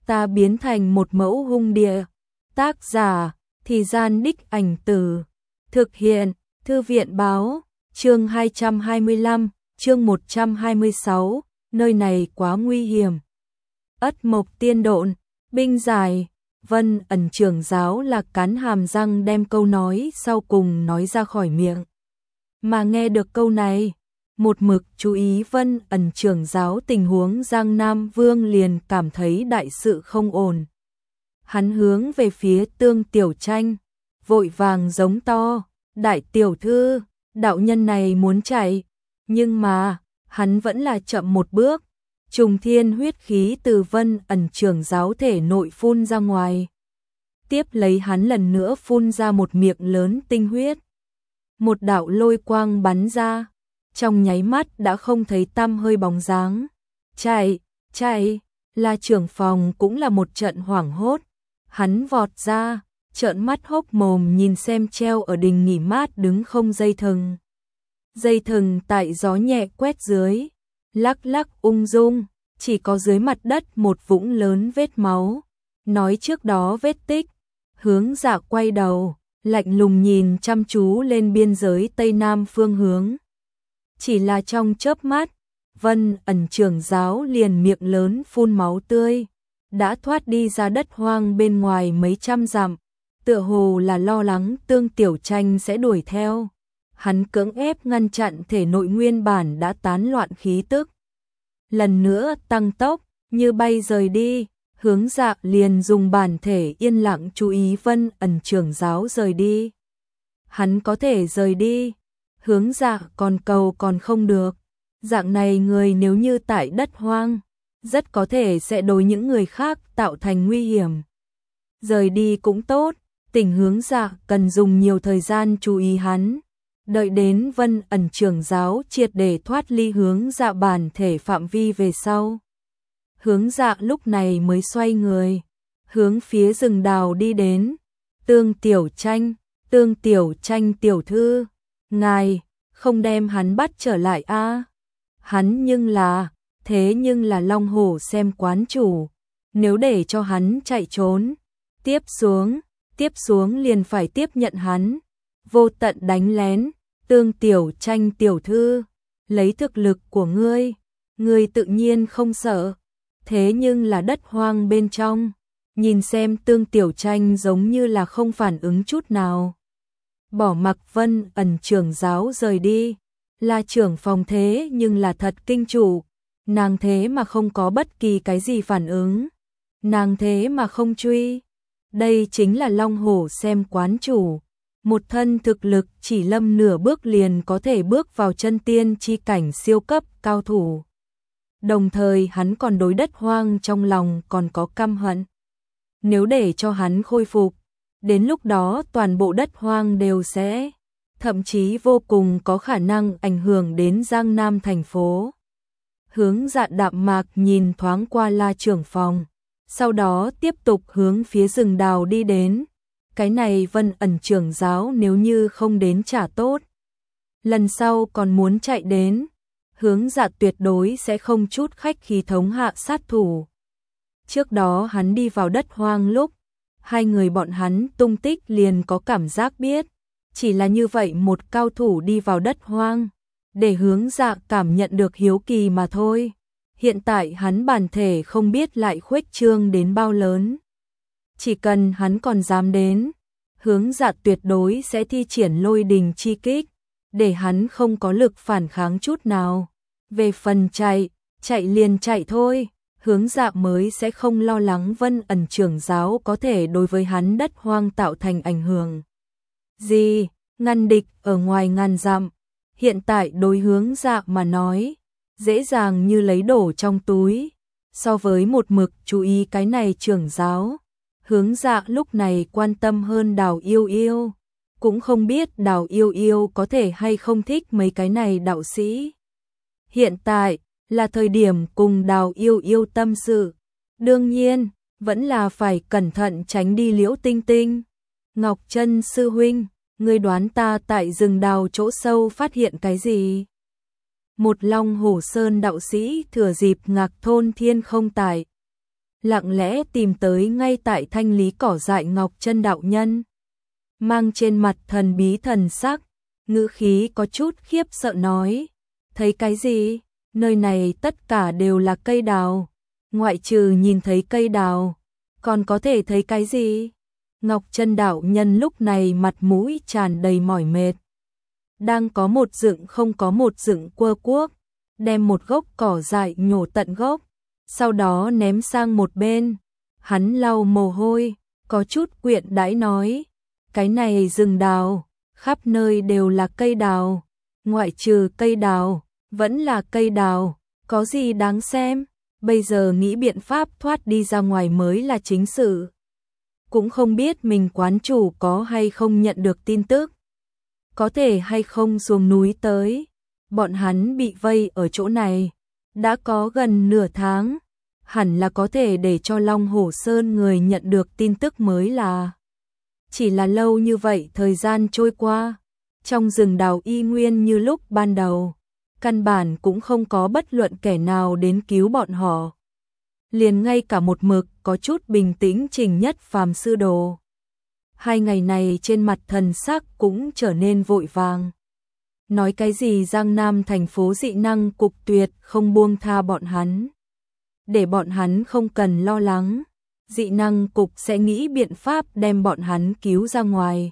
ta biến thành một mẫu hung địa. Tác giả, Thì Gian Đích Ảnh Từ. Thực hiện, Thư viện báo, chương 225, chương 126, nơi này quá nguy hiểm. Ất Mộc Tiên Độn, binh giải, Vân Ẩn trưởng giáo là cắn hàm răng đem câu nói sau cùng nói ra khỏi miệng. Mà nghe được câu này, một mực chú ý Vân Ẩn trưởng giáo tình huống Giang Nam Vương liền cảm thấy đại sự không ổn. Hắn hướng về phía Tương Tiểu Tranh, vội vàng giống to, đại tiểu thư, đạo nhân này muốn chạy, nhưng mà, hắn vẫn là chậm một bước, trùng thiên huyết khí từ Vân Ẩn trưởng giáo thể nội phun ra ngoài. Tiếp lấy hắn lần nữa phun ra một miệng lớn tinh huyết. Một đạo lôi quang bắn ra, trong nháy mắt đã không thấy tăm hơi bóng dáng. Chạy, là trưởng phòng cũng là một trận hoảng hốt. Hắn vọt ra, trợn mắt hốc mồm nhìn xem treo ở đình nghỉ mát đứng không dây thừng. Dây thừng tại gió nhẹ quét dưới, lắc lắc ung dung, chỉ có dưới mặt đất một vũng lớn vết máu. Nói trước đó vết tích, Hướng Dạ quay đầu, lạnh lùng nhìn chăm chú lên biên giới Tây Nam phương hướng. Chỉ là trong chớp mắt, Vân Ẩn trưởng giáo liền miệng lớn phun máu tươi, đã thoát đi ra đất hoang bên ngoài mấy trăm dặm, tựa hồ là lo lắng Tương Tiểu Tranh sẽ đuổi theo. Hắn cưỡng ép ngăn chặn thể nội nguyên bản đã tán loạn khí tức. Lần nữa tăng tốc, như bay rời đi, Hướng Dạ liền dùng bản thể yên lặng chú ý Vân Ẩn trưởng giáo rời đi. Hắn có thể rời đi, Hướng Dạ còn cầu còn không được. Dạng này người nếu như tại đất hoang, rất có thể sẽ đối những người khác tạo thành nguy hiểm. Rời đi cũng tốt, Tỉnh Hướng Dạ cần dùng nhiều thời gian chú ý hắn. Đợi đến Vân Ẩn trưởng giáo triệt để thoát ly Hướng Dạ bản thể phạm vi về sau. Hướng Dạ lúc này mới xoay người, hướng phía rừng đào đi đến. Tương Tiểu Tranh tiểu thư, ngài không đem hắn bắt trở lại a? Hắn thế nhưng là Long Hổ xem quán chủ, nếu để cho hắn chạy trốn, tiếp xuống liền phải tiếp nhận hắn, vô tận đánh lén. Tương Tiểu Tranh tiểu thư, lấy thực lực của ngươi tự nhiên không sợ, thế nhưng là đất hoang bên trong, nhìn xem Tương Tiểu Tranh giống như là không phản ứng chút nào. Bỏ mặc Vân Ẩn trưởng giáo rời đi, là trưởng phòng thế nhưng là thật kinh chủ, nàng thế mà không có bất kỳ cái gì phản ứng, nàng thế mà không truy. Đây chính là Long Hổ xem quán chủ, một thân thực lực chỉ lâm nửa bước liền có thể bước vào chân tiên chi cảnh siêu cấp cao thủ. Đồng thời hắn còn đối đất hoang trong lòng còn có căm hận. Nếu để cho hắn khôi phục, đến lúc đó toàn bộ đất hoang đều sẽ, thậm chí vô cùng có khả năng ảnh hưởng đến Giang Nam thành phố. Hướng Dạ đạm mạc nhìn thoáng qua La trưởng phòng, sau đó tiếp tục hướng phía rừng đào đi đến. Cái này Vân Ẩn trưởng giáo nếu như không đến trả tốt, lần sau còn muốn chạy đến, Hướng Dạ tuyệt đối sẽ không chút khách khí thống hạ sát thủ. Trước đó hắn đi vào đất hoang lúc, hai người bọn hắn tung tích liền có cảm giác biết, chỉ là như vậy một cao thủ đi vào đất hoang, để Hướng Dạ cảm nhận được hiếu kỳ mà thôi. Hiện tại hắn bản thể không biết lại khuếch trương đến bao lớn. Chỉ cần hắn còn dám đến, Hướng Dạ tuyệt đối sẽ thi triển lôi đình chi kích, để hắn không có lực phản kháng chút nào. Về phần chạy liền chạy thôi, Hướng Dạ mới sẽ không lo lắng Vân Ẩn trưởng giáo có thể đối với hắn đất hoang tạo thành ảnh hưởng gì. Ngăn địch ở ngoài ngàn dặm, hiện tại đối Hướng Dạ mà nói, dễ dàng như lấy đổ trong túi. So với một mực chú ý cái này trưởng giáo, Hướng Dạ lúc này quan tâm hơn Đào Yêu Yêu, cũng không biết Đào Yêu Yêu có thể hay không thích mấy cái này đạo sĩ. Hiện tại là thời điểm cùng Đào Yêu Yêu tâm sự, đương nhiên vẫn là phải cẩn thận tránh đi Liễu Tinh Tinh. Ngọc Trân sư huynh, ngươi đoán ta tại rừng đào chỗ sâu phát hiện cái gì? Một Long Hổ Sơn đạo sĩ thừa dịp Ngạc Thôn Thiên không tại, lặng lẽ tìm tới ngay tại thanh lý cỏ dại Ngọc Chân đạo nhân. Mang trên mặt thần bí thần sắc, ngữ khí có chút khiếp sợ nói, thấy cái gì? Nơi này tất cả đều là cây đào, ngoại trừ nhìn thấy cây đào, còn có thể thấy cái gì? Ngọc Chân đạo nhân lúc này mặt mũi tràn đầy mỏi mệt. Đang có một dựng không có một dựng quơ cuốc, đem một gốc cỏ dại nhổ tận gốc, sau đó ném sang một bên. Hắn lau mồ hôi, có chút quyện đãi nói, cái này rừng đào, khắp nơi đều là cây đào, ngoại trừ cây đào, vẫn là cây đào, có gì đáng xem, bây giờ nghĩ biện pháp thoát đi ra ngoài mới là chính sự. Cũng không biết mình quán chủ có hay không nhận được tin tức, có thể hay không xuống núi tới. Bọn hắn bị vây ở chỗ này đã có gần nửa tháng, hẳn là có thể để cho Long Hổ Sơn người nhận được tin tức mới là. Chỉ là lâu như vậy thời gian trôi qua, trong rừng đào y nguyên như lúc ban đầu, căn bản cũng không có bất luận kẻ nào đến cứu bọn họ. Liền ngay cả một mực có chút bình tĩnh Trình Nhất Phàm sư đồ. 2 ngày này trên mặt thần sắc cũng trở nên vội vàng. Nói cái gì Giang Nam thành phố dị năng cục tuyệt không buông tha bọn hắn. Để bọn hắn không cần lo lắng, dị năng cục sẽ nghĩ biện pháp đem bọn hắn cứu ra ngoài.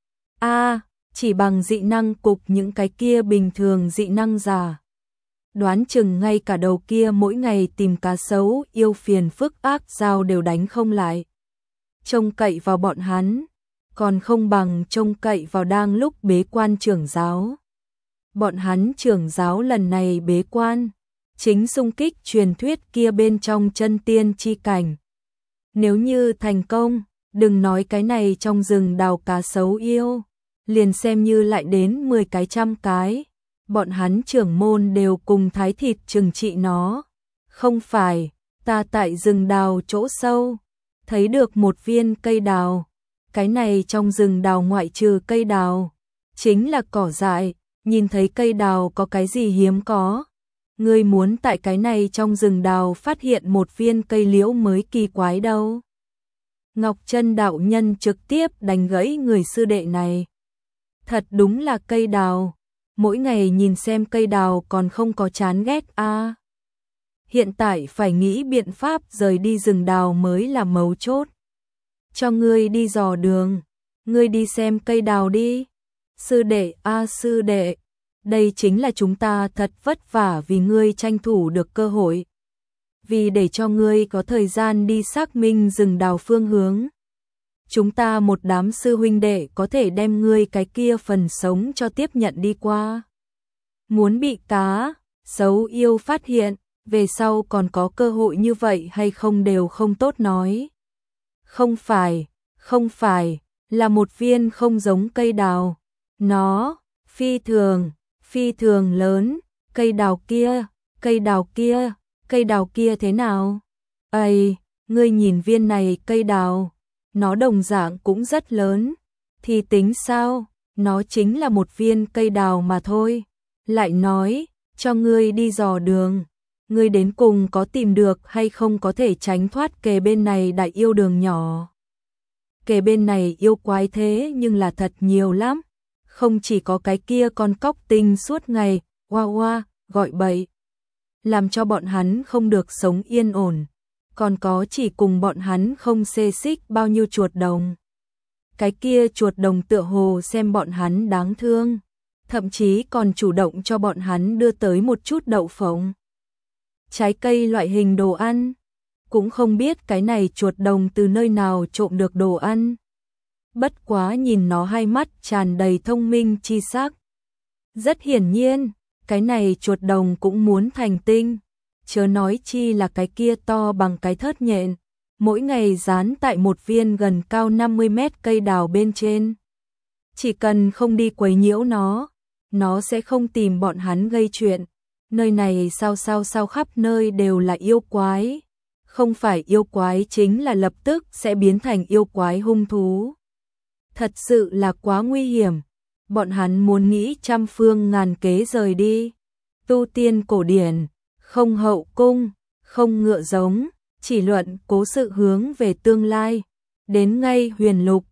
Chỉ bằng dị năng cục những cái kia bình thường dị năng giả. Đoán chừng ngay cả đầu kia mỗi ngày tìm cá sấu yêu phiền phức ác giao đều đánh không lại. Trông cậy vào bọn hắn, còn không bằng trông cậy vào đang lúc bế quan trưởng giáo. Bọn hắn trưởng giáo lần này bế quan, chính xung kích truyền thuyết kia bên trong chân tiên chi cảnh. Nếu như thành công, đừng nói cái này trong rừng đào cá sấu yêu, liền xem như lại đến 10 cái trăm cái, bọn hắn trưởng môn đều cùng thái thịt trừng trị nó. Không phải, ta tại rừng đào chỗ sâu, thấy được một viên cây đào, cái này trong rừng đào ngoại trừ cây đào, chính là cỏ dại, nhìn thấy cây đào có cái gì hiếm có. Ngươi muốn tại cái này trong rừng đào phát hiện một viên cây liễu mới kỳ quái đâu. Ngọc Chân đạo nhân trực tiếp đánh gãy người sư đệ này. Thật đúng là cây đào, mỗi ngày nhìn xem cây đào còn không có chán ghét a. Hiện tại phải nghĩ biện pháp rời đi rừng đào mới là mấu chốt. Cho ngươi đi dò đường, ngươi đi xem cây đào đi. Sư đệ sư đệ, đây chính là chúng ta thật vất vả vì ngươi tranh thủ được cơ hội. Vì để cho ngươi có thời gian đi xác minh rừng đào phương hướng. Chúng ta một đám sư huynh đệ có thể đem ngươi cái kia phần sống cho tiếp nhận đi qua. Muốn bị cá sấu yêu phát hiện, về sau còn có cơ hội như vậy hay không đều không tốt nói. Không phải, là một viên không giống cây đào. Nó, phi thường lớn, cây đào kia thế nào? Ây, ngươi nhìn viên này cây đào, nó đồng dạng cũng rất lớn, thì tính sao, nó chính là một viên cây đào mà thôi. Lại nói, cho ngươi đi dò đường, ngươi đến cùng có tìm được hay không có thể tránh thoát kề bên này đại yêu đường nhỏ. Kề bên này yêu quái thế nhưng là thật nhiều lắm, không chỉ có cái kia con cóc tinh suốt ngày, oa gọi bậy, làm cho bọn hắn không được sống yên ổn, còn có chỉ cùng bọn hắn không xê xích bao nhiêu chuột đồng. Cái kia chuột đồng tựa hồ xem bọn hắn đáng thương, thậm chí còn chủ động cho bọn hắn đưa tới một chút đậu phộng, trái cây loại hình đồ ăn. Cũng không biết cái này chuột đồng từ nơi nào trộm được đồ ăn. Bất quá nhìn nó hai mắt tràn đầy thông minh chi sắc. Rất hiển nhiên, cái này chuột đồng cũng muốn thành tinh, chớ nói chi là cái kia to bằng cái thớt nhện, mỗi ngày dán tại một viên gần cao 50 mét cây đào bên trên. Chỉ cần không đi quấy nhiễu nó sẽ không tìm bọn hắn gây chuyện. Nơi này sao khắp nơi đều là yêu quái. Không phải yêu quái chính là lập tức sẽ biến thành yêu quái hung thú. Thật sự là quá nguy hiểm. Bọn hắn muốn nghĩ trăm phương ngàn kế rời đi. Tu tiên cổ điển, không hậu cung, không ngựa giống, chỉ luận cố sự hướng về tương lai. Đến ngay huyền lục,